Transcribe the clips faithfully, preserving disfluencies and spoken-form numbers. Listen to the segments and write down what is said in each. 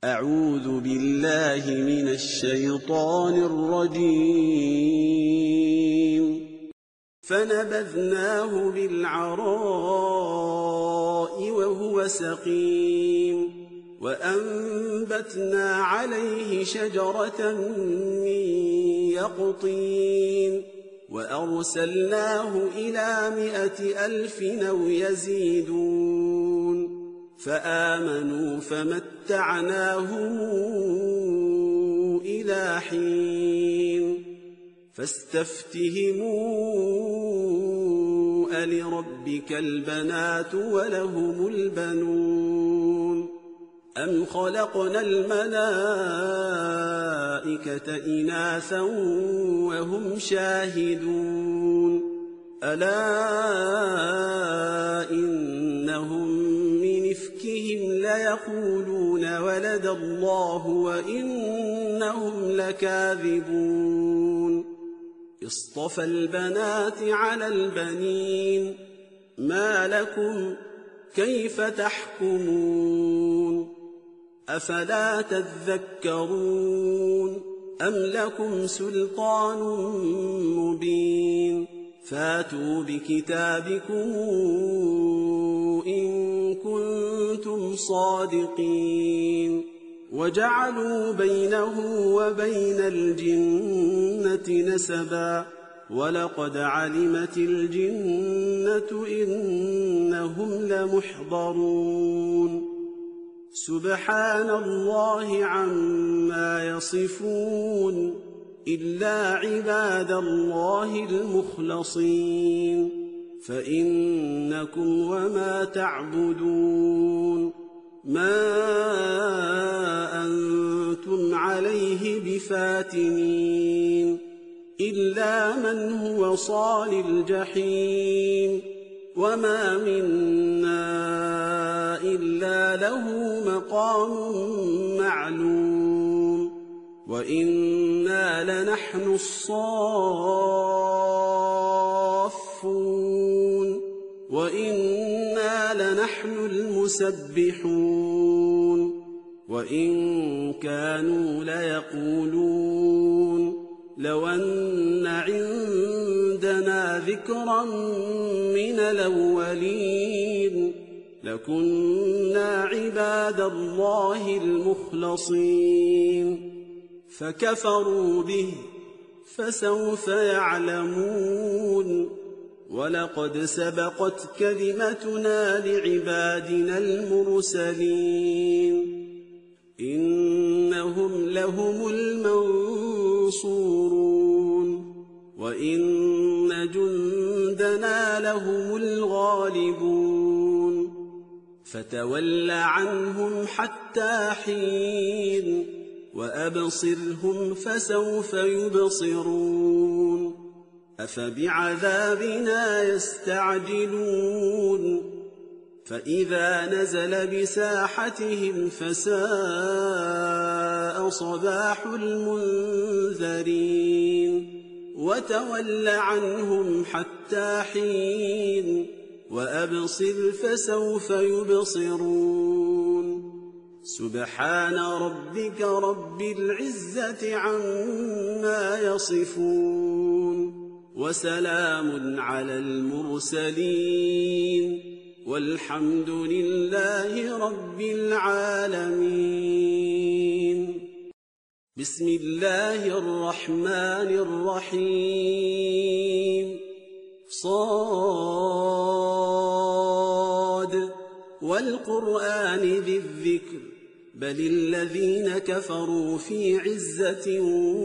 أعوذ بالله من الشيطان الرجيم فنبذناه بالعراء وهو سقيم وأنبتنا عليه شجرة من يقطين وأرسلناه إلى مائة ألف أو يزيدون فآمنوا فمتعناهم إلى حين فاستفتهموا ألربك البنات ولهم البنون أم خلقنا الملائكة إناثا وهم شاهدون ألا إنهم من إفكهم ليقولون ولد الله وإنهم لكاذبون اصطفى البنات على البنين ما لكم كيف تحكمون أفلا تذكرون أم لكم سلطان مبين فاتوا بكتابكم إن كنتم صادقين وجعلوا بينه وبين الجنة نسبا ولقد علمت الجنة إنهم لمحضرون سبحان الله عما يصفون إلا عباد الله المخلصين فإنكم وما تعبدون ما أنتم عليه بفاتنين إلا من هو صال الجحيم وما منا إلا له مقام معلوم وإنا لنحن الصافون وإنا لنحن المسبحون وإن كانوا ليقولون لو أن عندنا ذكرا من الأولين لكنا عباد الله المخلصين فكفروا به فسوف يعلمون ولقد سبقت كلمتنا لعبادنا المرسلين إنهم لهم المنصورون وإن جندنا لهم الغالبون فتول عنهم حتى حين وأبصرهم فسوف يبصرون أفبعذابنا يستعجلون فإذا نزل بساحتهم فساء صباح المنذرين وتول عنهم حتى حين وأبصر فسوف يبصرون سبحان ربك رب العزة عما يصفون وسلام على المرسلين والحمد لله رب العالمين بسم الله الرحمن الرحيم صاد والقرآن ذي الذكر بل الذين كفروا في عزة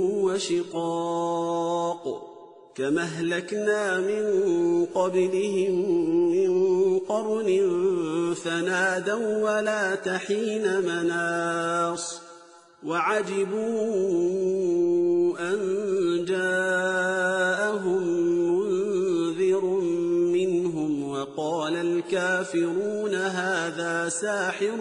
وشقاق كما أهلكنا من قبلهم من قرن فنادوا ولا تحين مناص وعجبوا أن جاءهم منذر منهم وقال الكافرون هذا ساحر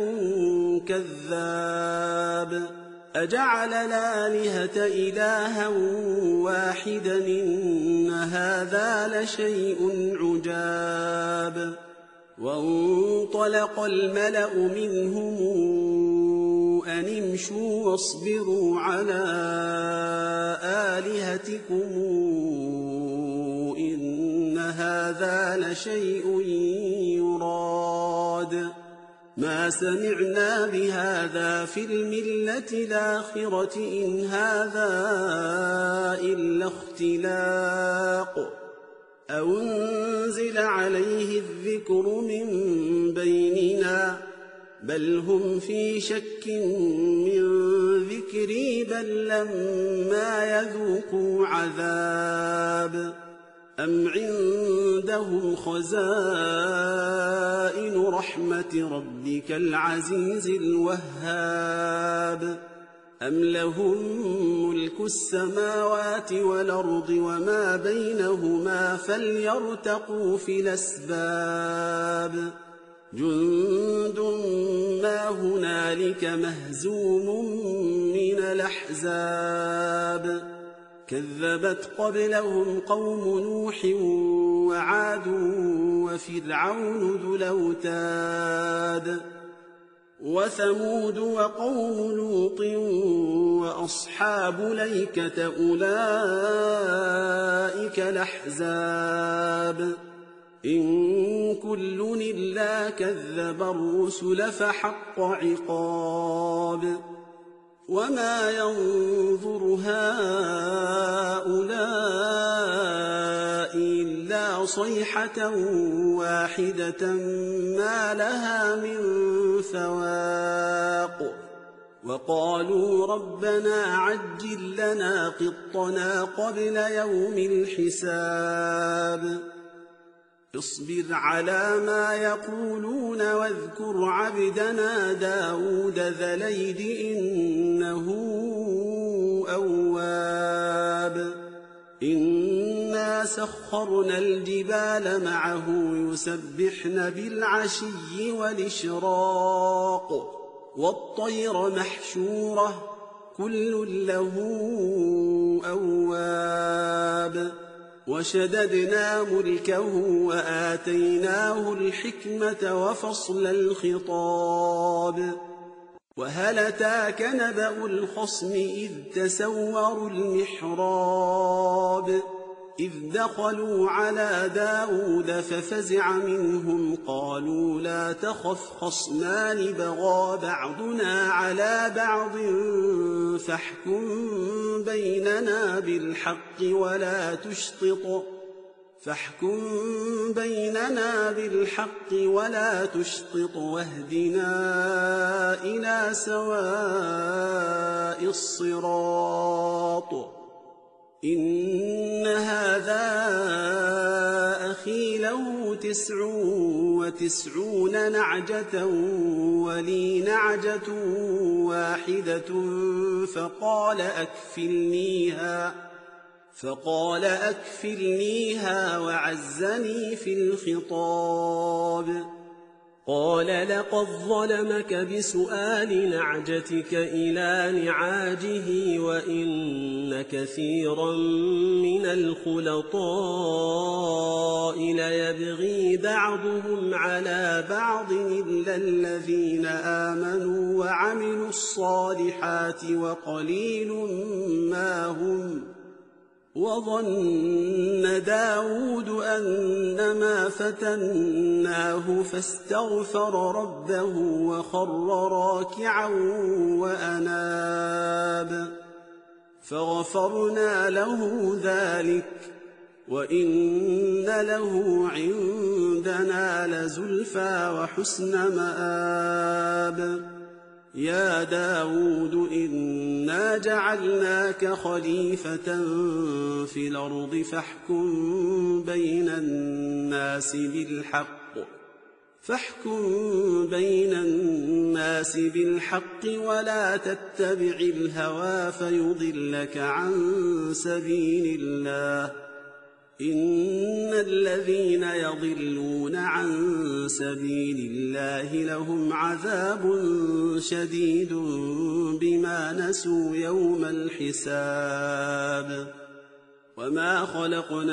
كذاب أجعل الآلهة إلها واحدا إن هذا لشيء عجاب وانطلق الملأ منهم أن امشوا واصبروا على آلهتكم إن هذا لشيء يراد ما سمعنا بهذا في الملة الآخرة إن هذا إلا اختلاق أو أنزل عليه الذكر من بيننا بل هم في شك من ذكري بل لما يذوقوا عذاب أم عندهم خزائن رحمة ربك العزيز الوهاب أم لهم ملك السماوات والأرض وما بينهما فليرتقوا في الأسباب جند ما هنالك مهزوم من الأحزاب كذبت قبلهم قوم نوح وعاد وفرعون ذو الأوتاد وثمود وقوم لوط وأصحاب الأيكة أولئك الأحزاب إن كل إلا كذب الرسل فحق عقاب وما ينظر هؤلاء إلا صيحة واحدة ما لها من فواق وقالوا ربنا عجل لنا قطنا قبل يوم الحساب اصبر على ما يقولون واذكر عبدنا داود ذا الأيد إنه أواب إنا سخرنا الجبال معه يسبحن بالعشي والإشراق والطير محشورة كل له أواب وشددنا ملكه وآتيناه الحكمة وفصل الخطاب وهل أتاك نبأ الخصم إذ تسوروا المحراب إذ دخلوا على داود ففزع منهم قالوا لا تخف خصمان بغى بعضنا على بعض فاحكم بيننا بالحق ولا تشطط فاحكم بيننا بالحق ولا تشطط واهدنا إلى سواء الصراط إن هذا أخي له تسع وتسعون نعجة ولي نعجة واحدة فقال أكفلنيها فقال أكفلنيها وعزني في الخطاب قال لقد ظلمك بسؤال نعجتك إلى نعاجه وإن كثيرا من الخلطاء ليبغي بعضهم على بعض إلا الذين آمنوا وعملوا الصالحات وقليل ما هم وظن داود أنما فتناه فاستغفر ربه وخر راكعا وأناب فغفرنا له ذلك وإن له عندنا لزلفى وحسن مآب يا داود إنا جعلناك خليفة في الأرض فاحكم بين الناس بالحق فاحكم بين الناس بالحق ولا تتبع الهوى فيضلك عن سبيل الله إن الذين يضلون عن سبيل الله لهم عذاب شديد بما نسوا يوم الحساب وما خلقنا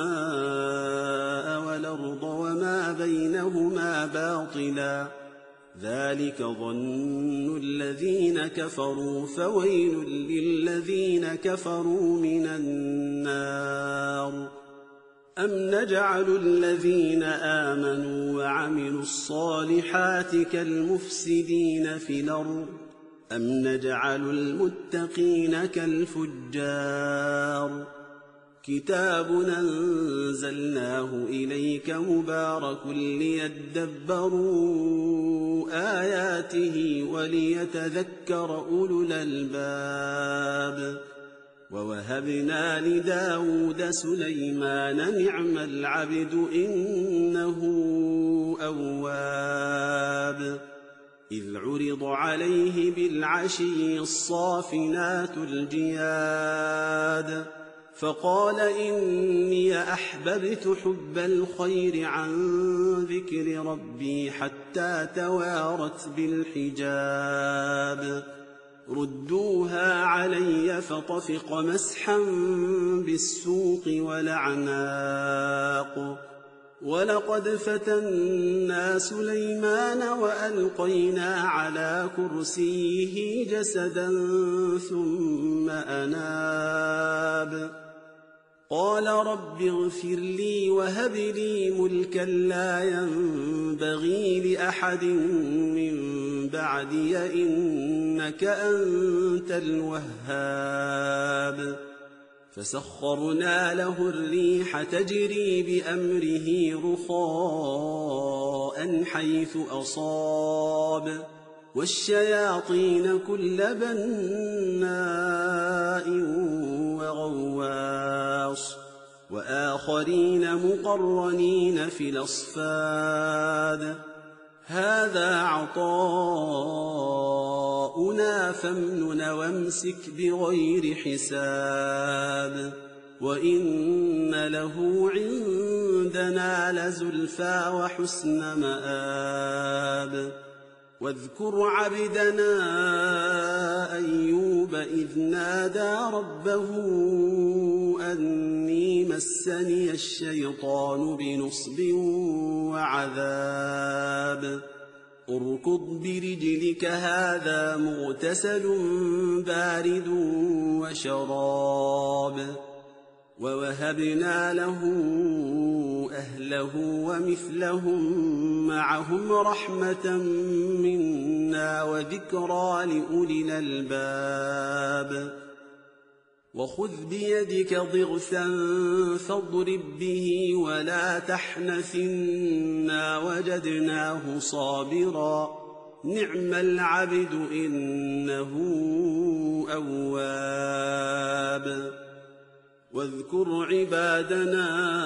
السماء والأرض وما بينهما باطلا ذلك ظن الذين كفروا فويل للذين كفروا من النار. أم نجعل الذين آمنوا وعملوا الصالحات كالمفسدين في الأرض أم نجعل المتقين كالفجار. كتاب أنزلناه إليك مبارك ليدبروا آياته وليتذكر أولو الألباب. ووهبنا لداود سليمان نعم العبد إنه أواب. إذ عرض عليه بالعشي الصافنات الجياد فقال إني أحببت حب الخير عن ذكر ربي حتى توارت بالحجاب. ردوها علي فطفق مسحا بالسوق والأعناق. ولقد فتنا سليمان وألقينا على كرسيه جسدا ثم أناب. قال رب اغفر لي وهب لي ملكا لا ينبغي لأحد من بعدي إنك أنت الوهاب. فسخرنا له الريح تجري بأمره رخاء حيث أصاب والشياطين كل بناء وغواص وآخرين مقرنين في الأصفاد. هذا عطاؤنا فامنن وامسك بغير حساب. وإن له عندنا لزلفى وحسن مآب. واذكر عبدنا أيوب إذ نادى ربه أني مسني الشيطان بنصب وعذاب. اركض برجلك هذا مغتسل بارد وشراب. ووهبنا له أهله ومثلهم معهم رحمة منا وذكرى لأولي الألباب. وخذ بيدك ضغثا فاضرب به ولا تحنث إنا وجدناه صابرا نعم العبد إنه أواب. واذكر عبادنا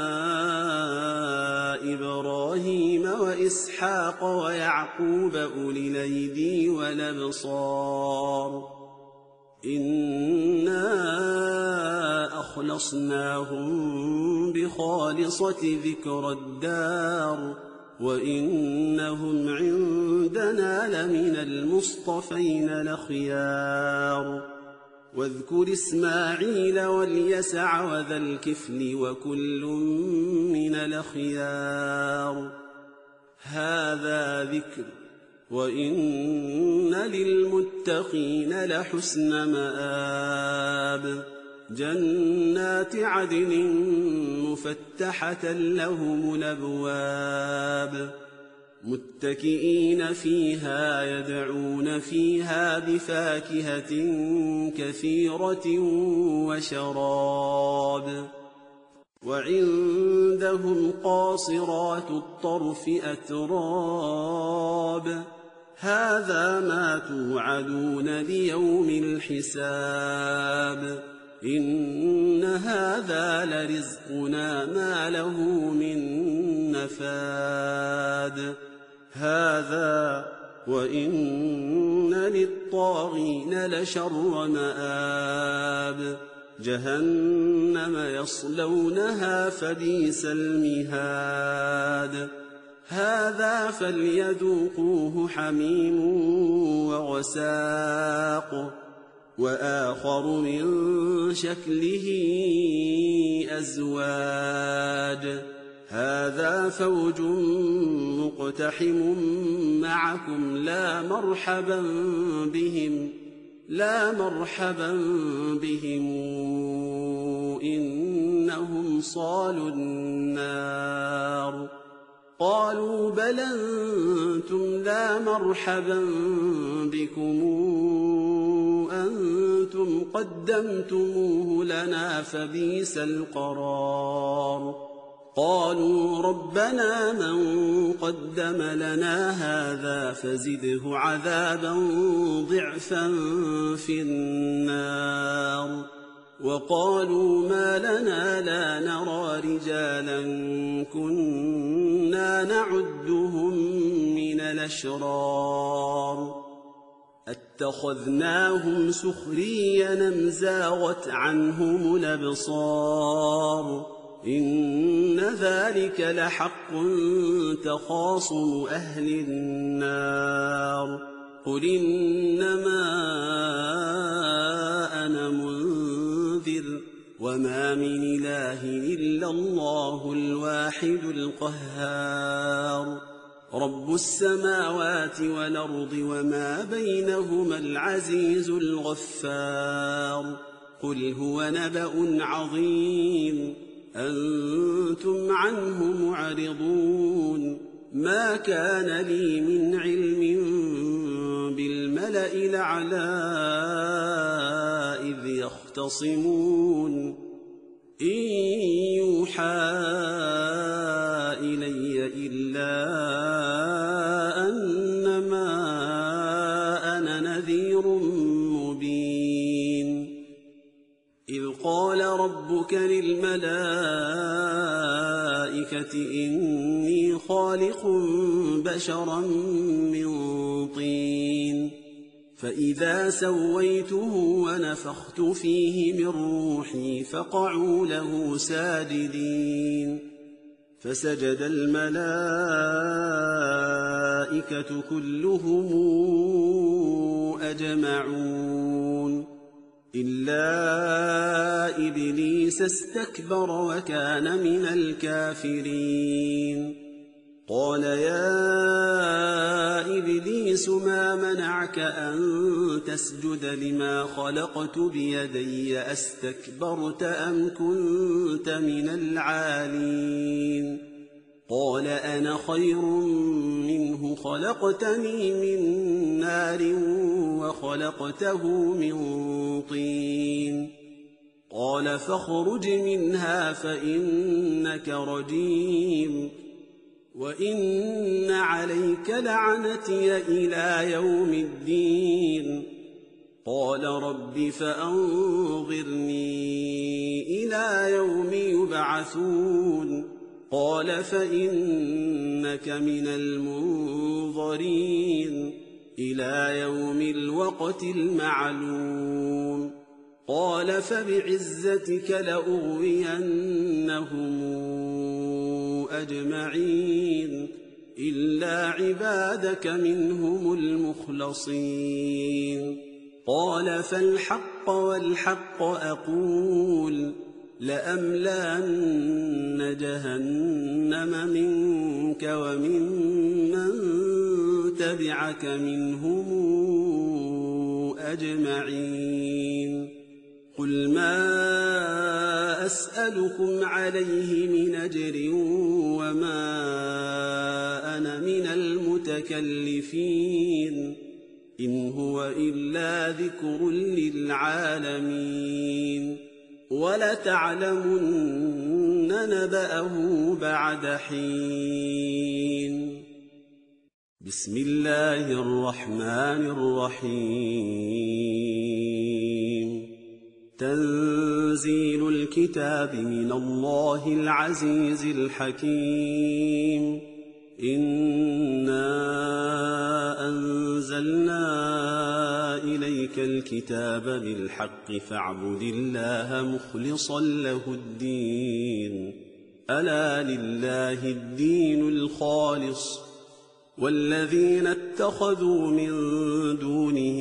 إبراهيم وإسحاق ويعقوب أولي الأيدي والأبصار إنا أخلصناهم بخالصة ذكر الدار وإنهم عندنا لمن المصطفين الأخيار. واذكر إسماعيل واليسع وذا الكفل وكل من الأخيار. هذا ذكر وإن للمتقين لحسن مآب. جنات عدن مفتحة لهم الأبواب متكئين فيها يدعون فيها بفاكهة كثيرة وشراب. وعندهم قاصرات الطرف أتراب. هذا ما توعدون ليوم الحساب. إن هذا لرزقنا ما له من نفاد. هذا وإن للطاغين لشر مآب. جهنم يصلونها فبئس المهاد. هذا فليذوقوه حميم وغساق وآخر من شكله أزواج. هذا فوج مقتحم معكم لا مرحبا بهم لا مرحبا بهم إنهم صالوا النار قالوا بل أنتم لا مرحبا بكم أنتم قدمتموه لنا فبئس القرار قالوا ربنا من قدم لنا هذا فزده عذابا ضعفا في النار وقالوا ما لنا لا نرى رجالا كنا نعدهم من الأشرار اتخذناهم سخريا أم زاغت عنهم الأبصار إن ذلك لحق تخاصم أهل النار قل إنما أنا منذر وما من إله إلا الله الواحد القهار رب السماوات والأرض وما بينهما العزيز الغفار قل هو نبأ عظيم أنتم عنه معرضون ما كان لي من علم بالملأ الأعلى إذ يختصمون إن يوحى إلي إلا أنما أنا نذير مبين إذ قال ربك للملائكة إني خالق بشرا من طين فإذا سويته ونفخت فيه من روحي فقعوا له ساجدين فسجد الملائكة كلهم أجمعون إلا إبليس استكبر وكان من الكافرين قال يا إبليس ما منعك أن تسجد لما خلقت بيدي أستكبرت أم كنت من العالين قال أنا خير منه خلقتني من نار وخلقته من طين قال فاخرج منها فإنك رجيم وإن عليك لعنتي إلى يوم الدين قال رب فأنظرني إلى يوم يبعثون قال فإنك من المنظرين إلى يوم الوقت المعلوم قال فبعزتك لأغوينهم أجمعين إلا عبادك منهم المخلصين قال فالحق والحق أقول لأملأن جهنم منك وممن تبعك منهم أجمعين قل ما أسألكم عليه من أجر وما أنا من المتكلفين إن هو إلا ذكر للعالمين ولتعلمن نبأه بعد حين بسم الله الرحمن الرحيم تنزيل الكتاب من الله العزيز الحكيم إنا أنزلنا إليك الكتاب بالحق فاعبد الله مخلصا له الدين ألا لله الدين الخالص والذين اتخذوا من دونه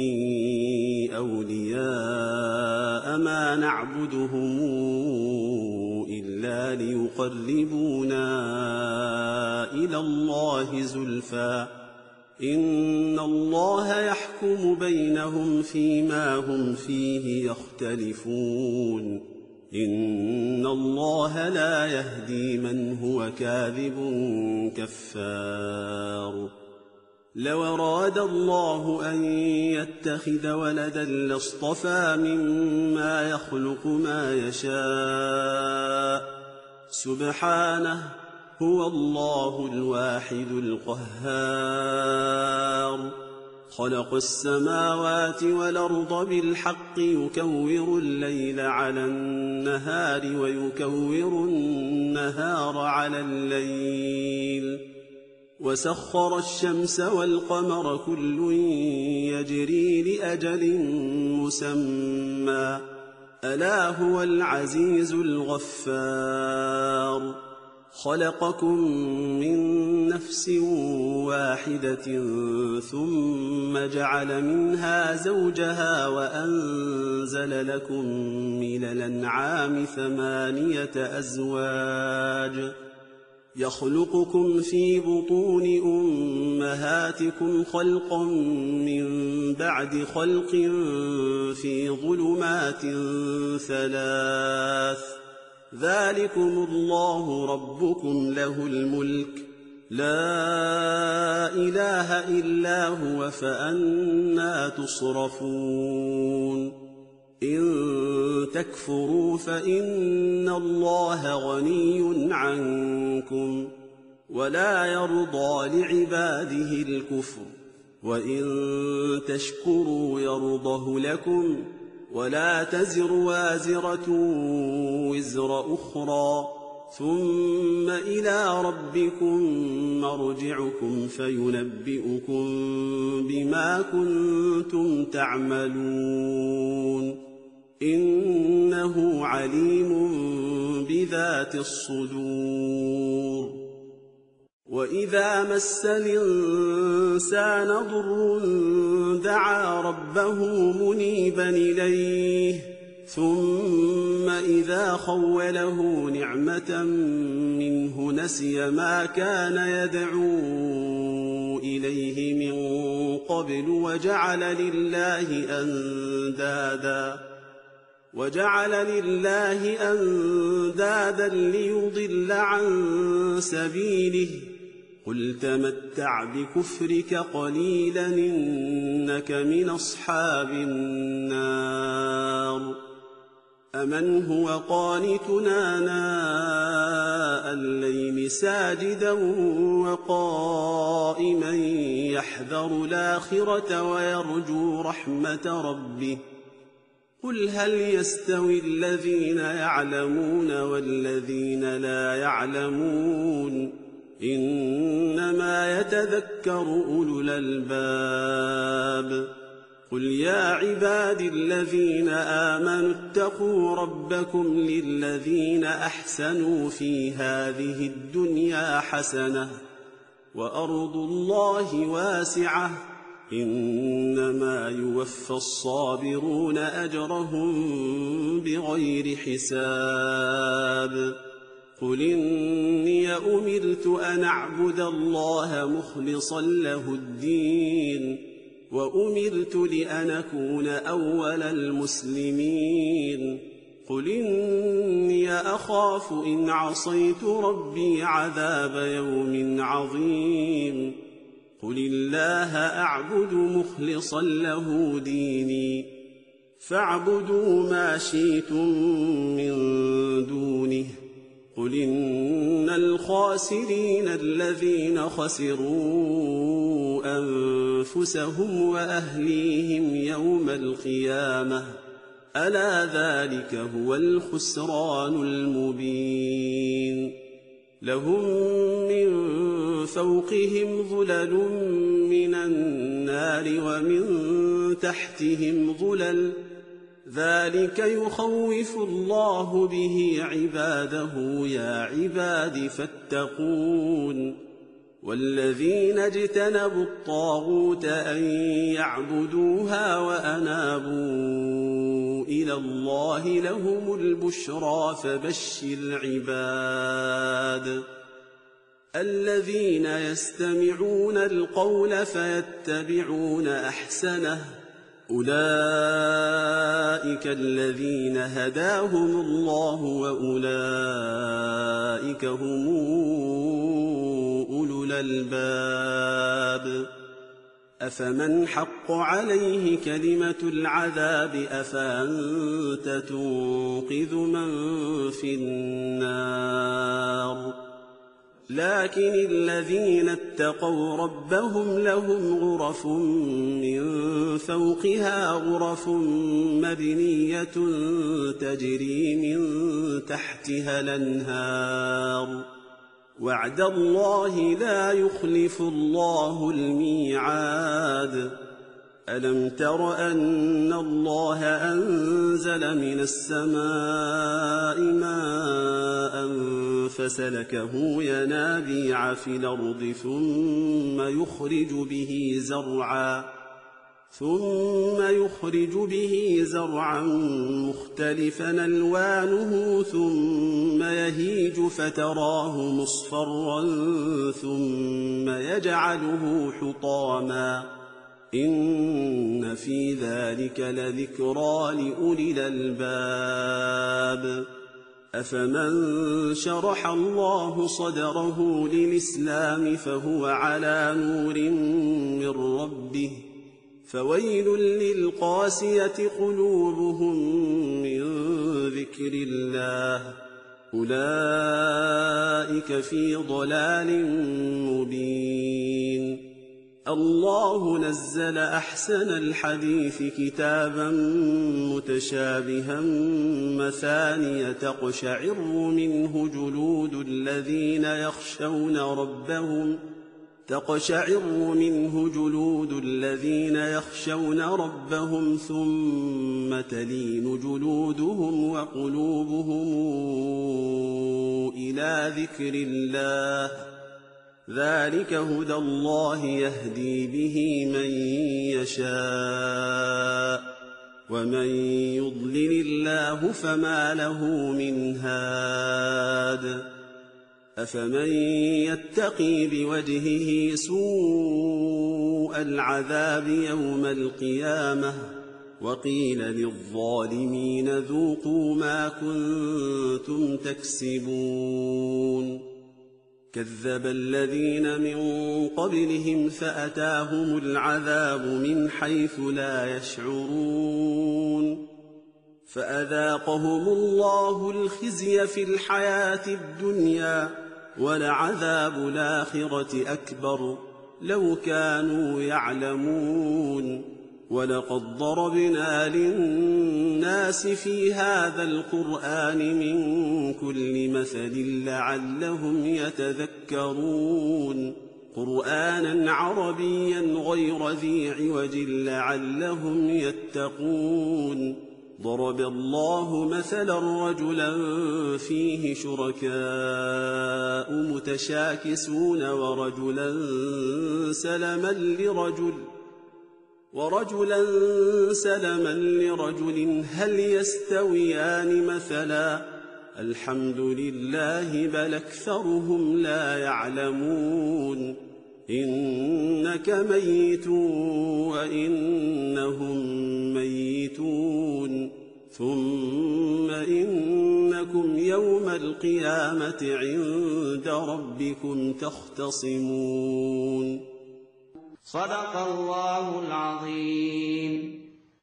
أولياء ما نعبدهم إلا فيها ليقربونا إلى الله زلفى إن الله يحكم بينهم فيما هم فيه يختلفون إن الله لا يهدي من هو كاذب كفار لو أراد الله أن يتخذ ولدا لاصطفى مما يخلق ما يشاء سبحانه هو الله الواحد القهار خلق السماوات والأرض بالحق يكور الليل على النهار ويكور النهار على الليل وسخر الشمس والقمر كل يجري لأجل مسمى ألا هو العزيز الغفار خلقكم من نفس واحدة ثم جعل منها زوجها وأنزل لكم من الأنعام ثمانية أزواج يخلقكم في بطون أمهاتكم خلقا من بعد خلق في ظلمات ثلاث ذلكم الله ربكم له الملك لا إله إلا هو فأنى تصرفون إن تكفروا فإن الله غني عنكم ولا يرضى لعباده الكفر وإن تشكروا يرضه لكم ولا تزر وازرة وزر أخرى ثم إلى ربكم مرجعكم فينبئكم بما كنتم تعملون إنه عليم بذات الصدور وإذا مس الإنسان ضر دعا ربه منيبا إليه ثم إذا خوله نعمة منه نسي ما كان يدعو إليه من قبل وجعل لله أندادا وجعل لله أندادا ليضل عن سبيله قل تمتع بكفرك قليلا إنك من أصحاب النار أمن هو قانتنا آناء الليل ساجدا وقائما يحذر الآخرة ويرجو رحمة ربه قل هل يستوي الذين يعلمون والذين لا يعلمون إنما يتذكر أولو الألباب قل يا عبادي الذين آمنوا اتقوا ربكم للذين أحسنوا في هذه الدنيا حسنة وأرض الله واسعة إنما يوفى الصابرون أجرهم بغير حساب قل إني أمرت أن أعبد الله مخلصا له الدين وأمرت لأن أكون أول المسلمين قل إني أخاف إن عصيت ربي عذاب يوم عظيم قل الله أعبد مخلصا له ديني فاعبدوا ما شئتم من دونه قل إن الخاسرين الذين خسروا أنفسهم وأهليهم يوم القيامة ألا ذلك هو الخسران المبين لهم من فوقهم ظلل من النار ومن تحتهم ظلل ذلك يخوف الله به عباده يا عباد فاتقون والذين إلى الله لهم البشرى فبشر عباد الذين يستمعون القول فيتبعون أحسنه أولئك الذين هداهم الله وأولئك هم أولو الألباب أفمن حق عليه كلمة العذاب أفأنت تنقذ من في النار لكن الذين اتقوا ربهم لهم غرف من فوقها غرف مبنية تجري من تحتها الأنهار وعد الله لا يخلف الله الميعاد ألم تر أن الله أنزل من السماء ماء فسلكه ينابيع في الأرض ثم يخرج به زرعا ثم يخرج به زرعا مختلفا ألوانه ثم يهيج فتراه مصفرا ثم يجعله حطاما إن في ذلك لذكرى لأولي الألباب أفمن شرح الله صدره للإسلام فهو على نور من ربه فويل للقاسية قلوبهم من ذكر الله أولئك في ضلال مبين الله نزل أحسن الحديث كتابا متشابها مثانية تقشعر منه جلود الذين يخشون ربهم تقشعر منه جلود الذين يخشون ربهم ثم تلين جلودهم وقلوبهم إلى ذكر الله ذلك هدى الله يهدي به من يشاء ومن يضلل الله فما له من هاد أفمن يتقي بوجهه سوء العذاب يوم القيامة وقيل للظالمين ذوقوا ما كنتم تكسبون كذب الذين من قبلهم فأتاهم العذاب من حيث لا يشعرون فأذاقهم الله الخزي في الحياة الدنيا ولعذاب الآخرة أكبر لو كانوا يعلمون ولقد ضربنا للناس في هذا القرآن من كل مثل لعلهم يتذكرون قرآنا عربيا غير ذي عوج لعلهم يتقون ضرب الله مثلا رجلا فيه شركاء متشاكسون ورجلا سلما لرجل ورجلا سلما لرجل هل يستويان مثلا الحمد لله بل أكثرهم لا يعلمون إنك ميت وإنهم ميتون ثم إنكم يوم القيامة عند ربكم تختصمون صدق الله العظيم.